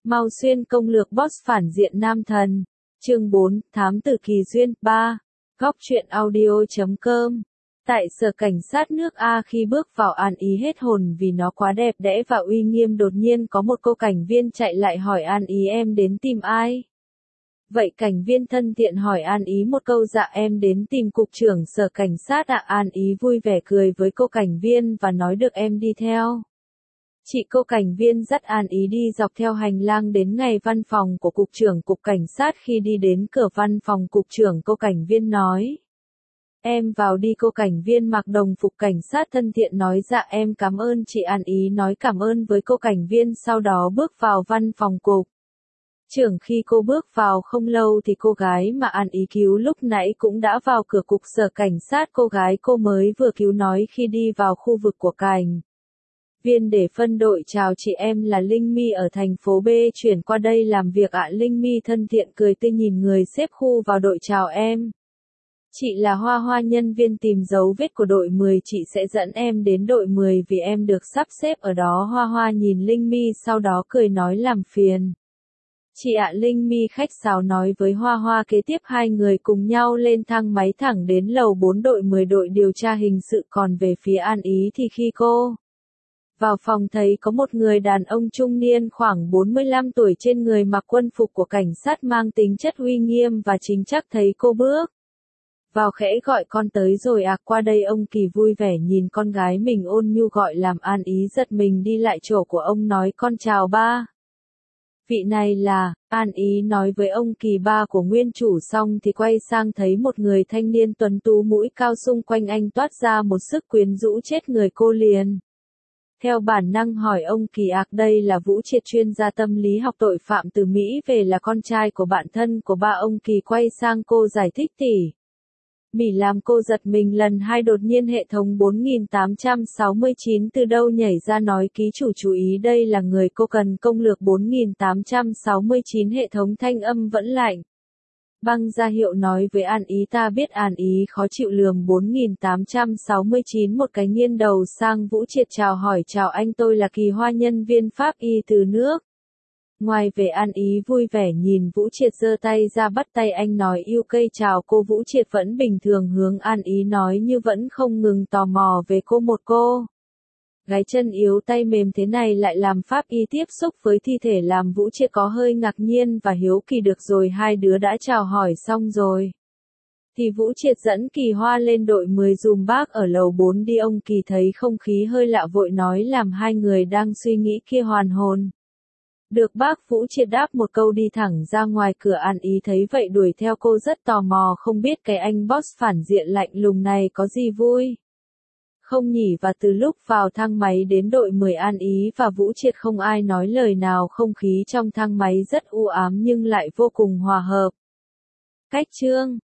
Mao Xuyên công lược boss phản diện nam thần. Chương 4, Thám tử kỳ duyên. 3. Góc truyện audio.com. Tại sở cảnh sát nước A, khi bước vào An Ý hết hồn vì nó quá đẹp đẽ và uy nghiêm, đột nhiên có một cô cảnh viên chạy lại hỏi An Ý: em đến tìm ai? Vậy cảnh viên thân thiện hỏi An Ý một câu: dạ em đến tìm cục trưởng sở cảnh sát ạ. An Ý vui vẻ cười với cô cảnh viên và nói: được, em đi theo. Chị cô cảnh viên dắt An Ý đi dọc theo hành lang đến ngay văn phòng của cục trưởng cục cảnh sát. Khi đi đến cửa văn phòng cục trưởng, cô cảnh viên nói: em vào đi. Cô cảnh viên mặc đồng phục cảnh sát thân thiện nói: dạ em cảm ơn chị. An Ý nói cảm ơn với cô cảnh viên, sau đó bước vào văn phòng cục trưởng. Khi cô bước vào không lâu thì cô gái mà An Ý cứu lúc nãy cũng đã vào cửa cục sở cảnh sát. Cô gái cô mới vừa cứu nói khi đi vào khu vực của cảnh viên để phân đội: chào chị, em là Linh My ở thành phố B, chuyển qua đây làm việc ạ. Linh My thân thiện cười tươi nhìn người xếp khu vào đội: chào em. Chị là Hoa Hoa, nhân viên tìm dấu vết của đội 10, chị sẽ dẫn em đến đội 10 vì em được sắp xếp ở đó. Hoa Hoa nhìn Linh My sau đó cười nói: làm phiền chị ạ. Linh My khách sáo nói với Hoa Hoa. Kế tiếp hai người cùng nhau lên thang máy thẳng đến lầu 4 đội 10, đội điều tra hình sự. Còn về phía An Ý thì khi cô vào phòng thấy có một người đàn ông trung niên khoảng 45 tuổi, trên người mặc quân phục của cảnh sát mang tính chất uy nghiêm và chính chắc. Thấy cô bước vào khẽ gọi: con tới rồi à? Qua đây. Ông Kỳ vui vẻ nhìn con gái mình ôn nhu gọi, làm An Ý giật mình đi lại chỗ của ông nói: con chào ba. Vị này là, An Ý nói với ông Kỳ, ba của nguyên chủ. Xong thì quay sang thấy một người thanh niên tuấn tú mũi cao, xung quanh anh toát ra một sức quyến rũ chết người. Cô liền theo bản năng hỏi ông Kỳ: đây là Vũ Triệt, chuyên gia tâm lý học tội phạm từ Mỹ về, là con trai của bạn thân của ba. Ông Kỳ quay sang cô giải thích tỉ mỉ làm cô giật mình lần hai. Đột nhiên hệ thống 4869 từ đâu nhảy ra nói: ký chủ chú ý, đây là người cô cần công lược. 4869 hệ thống thanh âm vẫn lạnh băng ra hiệu nói với An Ý: ta biết. An Ý khó chịu lườm 4869 một cái, nghiêng đầu sang Vũ Triệt chào hỏi: chào anh, tôi là Kỳ Hoa, nhân viên pháp y từ nước ngoài về. An Ý vui vẻ nhìn Vũ Triệt giơ tay ra bắt tay anh nói: yêu cây chào cô. Vũ Triệt vẫn bình thường hướng An Ý nói như vẫn không ngừng tò mò về cô. Một cô gái chân yếu tay mềm thế này lại làm pháp y tiếp xúc với thi thể, làm Vũ Triệt có hơi ngạc nhiên và hiếu kỳ. Được rồi, hai đứa đã chào hỏi xong rồi thì Vũ Triệt dẫn Kỳ Hoa lên đội 10 dùm bác ở lầu 4 đi. Ông Kỳ thấy không khí hơi lạ vội nói, làm hai người đang suy nghĩ kia hoàn hồn. Được bác. Vũ Triệt đáp một câu đi thẳng ra ngoài cửa. An Ý thấy vậy đuổi theo cô, rất tò mò không biết cái anh boss phản diện lạnh lùng này có gì vui không nhỉ. Và từ lúc vào thang máy đến đội 10, An Ý và Vũ Triệt không ai nói lời nào. Không khí trong thang máy rất u ám nhưng lại vô cùng hòa hợp. Cách chương